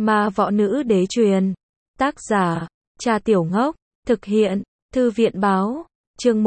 Ma võ nữ đế truyền. Tác giả, Cha Tiểu Ngốc. Thực hiện, Thư viện báo. Chương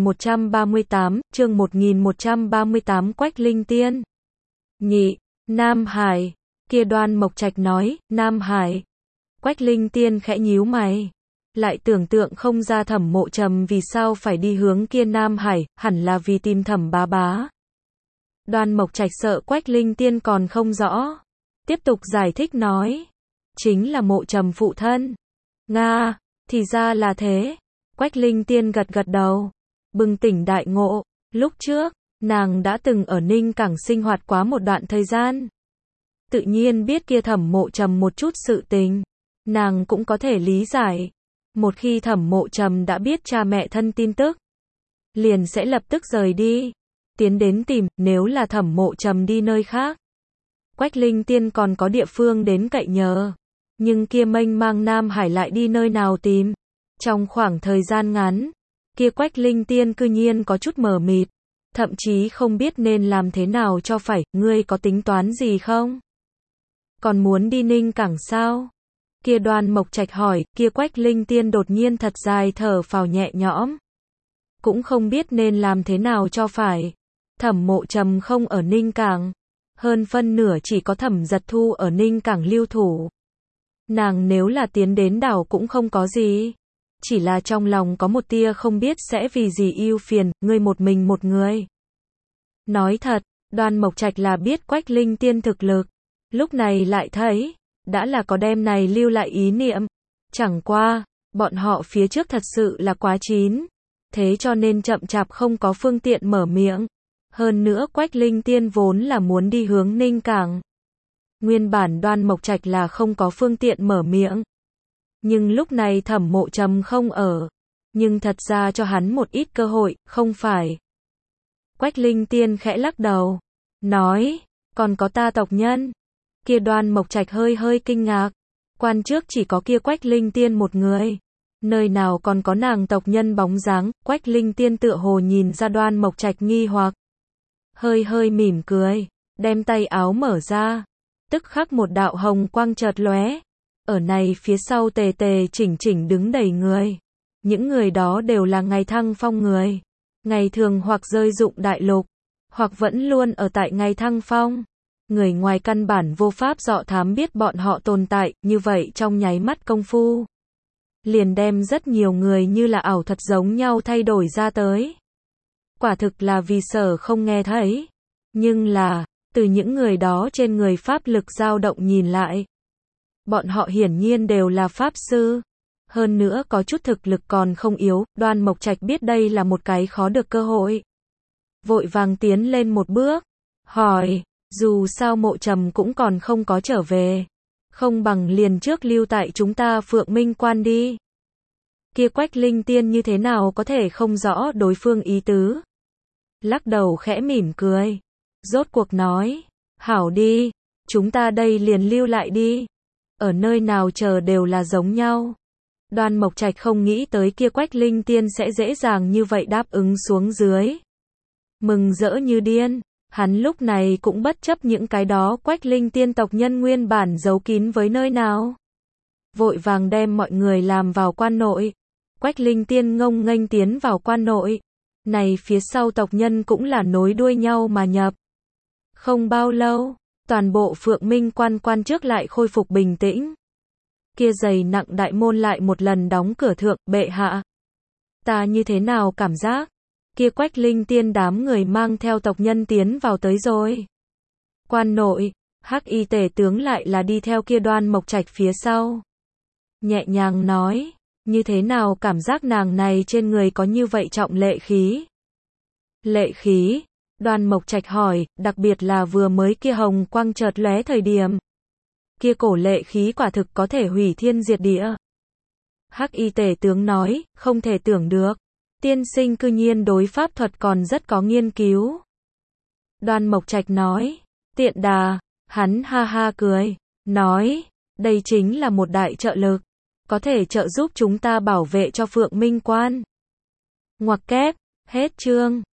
1138, Quách Linh Tiên. Nhị, Nam Hải. Kia Đoan Mộc Trạch nói, Nam Hải. Quách Linh Tiên khẽ nhíu mày. Lại tưởng tượng không ra Thẩm Mộ Trầm vì sao phải đi hướng kia Nam Hải, hẳn là vì tìm Thẩm bá bá. Đoan Mộc Trạch sợ Quách Linh Tiên còn không rõ. Tiếp tục giải thích nói. Chính là Mộ Trầm phụ thân. Nga, thì ra là thế. Quách Linh Tiên gật gật đầu. Bừng tỉnh đại ngộ. Lúc trước, nàng đã từng ở Ninh Cảng sinh hoạt quá một đoạn thời gian. Tự nhiên biết kia Thẩm Mộ Trầm một chút sự tình. Nàng cũng có thể lý giải. Một khi Thẩm Mộ Trầm đã biết cha mẹ thân tin tức, liền sẽ lập tức rời đi. Tiến đến tìm, nếu là Thẩm Mộ Trầm đi nơi khác. Quách Linh Tiên còn có địa phương đến cậy nhờ. Nhưng kia mênh mang Nam Hải lại đi nơi nào tìm. Trong khoảng thời gian ngắn, kia Quách Linh Tiên cư nhiên có chút mờ mịt. Thậm chí không biết nên làm thế nào cho phải, ngươi có tính toán gì không? Còn muốn đi Ninh Cảng sao? Kia Đoan Mộc Trạch hỏi, kia Quách Linh Tiên đột nhiên thật dài thở phào nhẹ nhõm. Cũng không biết nên làm thế nào cho phải. Thẩm Mộ Trầm không ở Ninh Cảng. Hơn phân nửa chỉ có Thẩm Giật Thu ở Ninh Cảng lưu thủ. Nàng nếu là tiến đến đảo cũng không có gì. Chỉ là trong lòng có một tia không biết sẽ vì gì ưu phiền, ngươi một mình một người. Nói thật, Đoan Mộc Trạch là biết Quách Linh Tiên thực lực. Lúc này lại thấy, đã là có đem này lưu lại ý niệm. Chẳng qua, bọn họ phía trước thật sự là quá chín. Thế cho nên chậm chạp không có phương tiện mở miệng. Hơn nữa Quách Linh Tiên vốn là muốn đi hướng Ninh Cảng. Nguyên bản Đoan Mộc Trạch là không có phương tiện mở miệng. Nhưng lúc này Thẩm Mộ Trầm không ở. Nhưng thật ra cho hắn một ít cơ hội, không phải. Quách Linh Tiên khẽ lắc đầu. Nói, còn có ta tộc nhân. Kia Đoan Mộc Trạch hơi kinh ngạc. Quan trước chỉ có kia Quách Linh Tiên một người. Nơi nào còn có nàng tộc nhân bóng dáng. Quách Linh Tiên tựa hồ nhìn ra Đoan Mộc Trạch nghi hoặc. Hơi mỉm cười. Đem tay áo mở ra. Tức khắc một đạo hồng quang chợt lóe. Ở này phía sau tề chỉnh đứng đầy người. Những người đó đều là ngày Thăng Phong người. Ngày thường hoặc rơi dụng đại lục, hoặc vẫn luôn ở tại ngày Thăng Phong. Người ngoài căn bản vô pháp dọ thám biết bọn họ tồn tại, như vậy trong nháy mắt công phu. Liền đem rất nhiều người như là ảo thuật giống nhau thay đổi ra tới. Quả thực là vì sợ không nghe thấy. Nhưng là, từ những người đó trên người pháp lực dao động nhìn lại. Bọn họ hiển nhiên đều là pháp sư. Hơn nữa có chút thực lực còn không yếu, Đoan Mộc Trạch biết đây là một cái khó được cơ hội. Vội vàng tiến lên một bước. Hỏi, dù sao Mộ Trầm cũng còn không có trở về. Không bằng liền trước lưu tại chúng ta Phượng Minh Quan đi. Kia Quách Linh Tiên như thế nào có thể không rõ đối phương ý tứ. Lắc đầu khẽ mỉm cười. Rốt cuộc nói, hảo đi, chúng ta đây liền lưu lại đi. Ở nơi nào chờ đều là giống nhau. Đoan Mộc Trạch không nghĩ tới kia Quách Linh Tiên sẽ dễ dàng như vậy đáp ứng xuống dưới. Mừng rỡ như điên, hắn lúc này cũng bất chấp những cái đó Quách Linh Tiên tộc nhân nguyên bản giấu kín với nơi nào. Vội vàng đem mọi người làm vào quan nội. Quách Linh Tiên ngông nghênh tiến vào quan nội. Này phía sau tộc nhân cũng là nối đuôi nhau mà nhập. Không bao lâu, toàn bộ Phượng Minh quan trước lại khôi phục bình tĩnh. Kia dày nặng đại môn lại một lần đóng cửa thượng, bệ hạ. Ta như thế nào cảm giác? Kia Quách Linh Tiên đám người mang theo tộc nhân tiến vào tới rồi. Quan nội, Hắc Y tể tướng lại là đi theo kia Đoan Mộc Trạch phía sau. Nhẹ nhàng nói, như thế nào cảm giác nàng này trên người có như vậy trọng lệ khí? Lệ khí? Đoan Mộc Trạch hỏi, đặc biệt là vừa mới kia hồng quang chợt lóe thời điểm. Kia cổ lệ khí quả thực có thể hủy thiên diệt địa. Hắc Y tể tướng nói, không thể tưởng được. Tiên sinh cư nhiên đối pháp thuật còn rất có nghiên cứu. Đoan Mộc Trạch nói, tiện đà, hắn ha ha cười, nói, đây chính là một đại trợ lực. Có thể trợ giúp chúng ta bảo vệ cho Phượng Minh Quan. Ngoặc kép, hết chương.